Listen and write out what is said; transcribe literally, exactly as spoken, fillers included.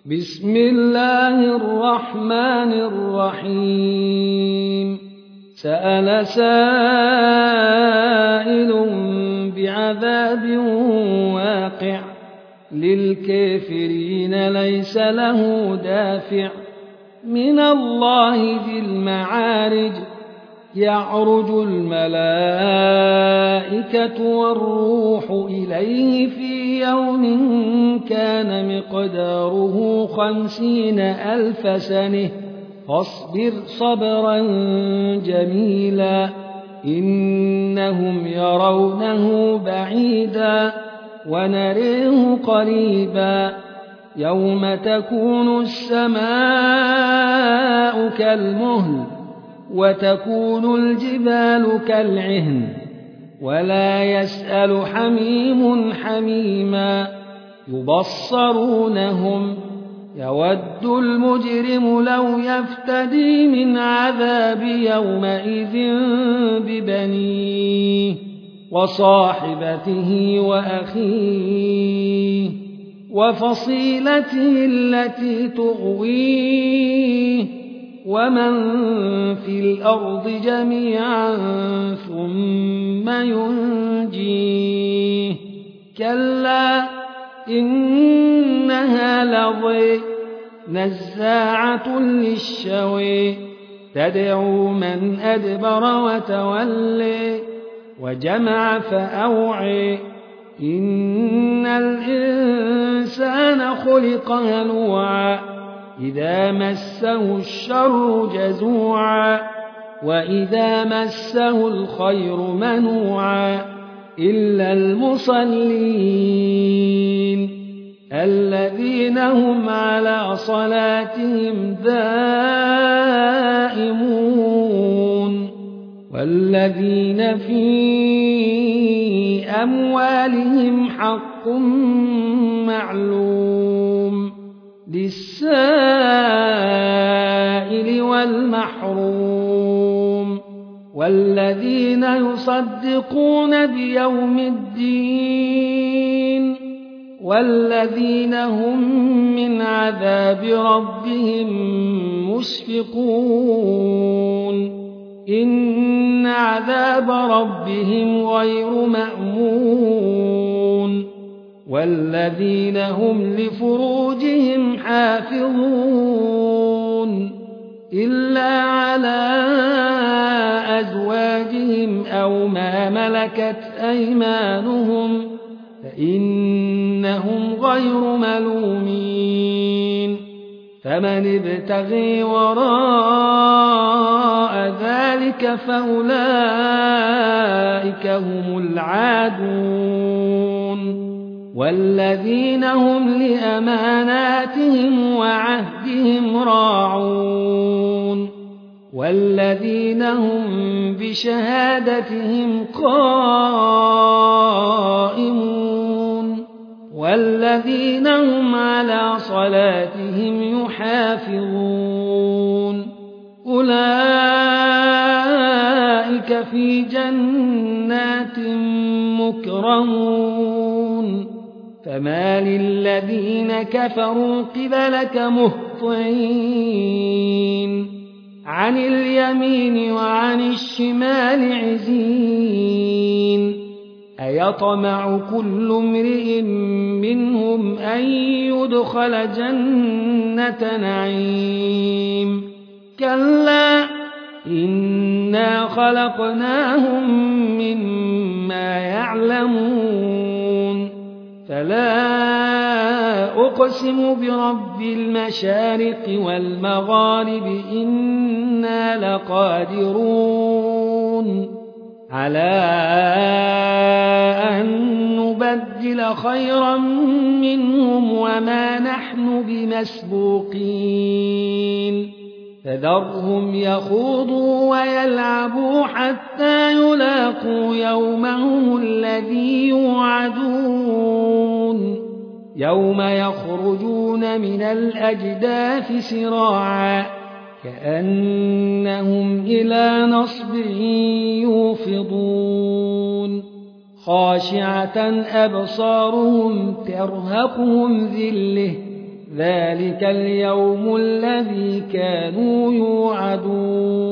بسم الله الرحمن الرحيم سأل سائل بعذاب واقع للكافرين ليس له دافع من الله ذي المعارج يعرج الملائكة والروح إليه في يوم كان مقداره خمسين ألف سنة فاصبر صبرا جميلا إنهم يرونه بعيدا ونريه قريبا يوم تكون السماء كالمهل وتكون الجبال كالعهن ولا يسأل حميم حميما يبصرونهم يود المجرم لو يفتدي من عذاب يومئذ ببنيه وصاحبته وأخيه وفصيلته التي تؤويه ومن في الأرض جميعا ثم ينجيه كلا إنها لظى نزاعة للشوى تدعو من أدبر وتولى وجمع فأوعى إن الإنسان خلق هلوعا إذا مسه الشر جزوعا وإذا مسه الخير منوعا إلا المصلين الذين هم على صلاتهم دائمون والذين في أموالهم حق معلوم للسائل والمحروم والذين يصدقون بيوم الدين والذين هم من عذاب ربهم مشفقون إن عذاب ربهم غير مأمون والذين هم لفروجهم حافظون إلا على أزواجهم أو ما ملكت أيمانهم فإنهم غير ملومين فمن ابتغي وراء ذلك فأولئك هم العادون والذين هم لأماناتهم وعهدهم راعون والذين هم بشهادتهم قائمون والذين هم على صلاتهم يحافظون أولئك في جنات مكرمون فما للذين كفروا قبلك مهطعين عن اليمين وعن الشمال عزين أيطمع كل امرئ منهم أن يدخل جنة نعيم كلا إنا خلقناهم مما يعلمون فلا أقسم برب المشارق والمغارب إنا لقادرون على أن نبدل خيرا منهم وما نحن بمسبوقين فذرهم يخوضوا ويلعبوا حتى يلاقوا يومهم الذي يوعدون يوم يخرجون من الأجداث سراعا كأنهم إلى نصب يوفضون خاشعة أبصارهم ترهقهم ذلة ذلك اليوم الذي كانوا يوعدون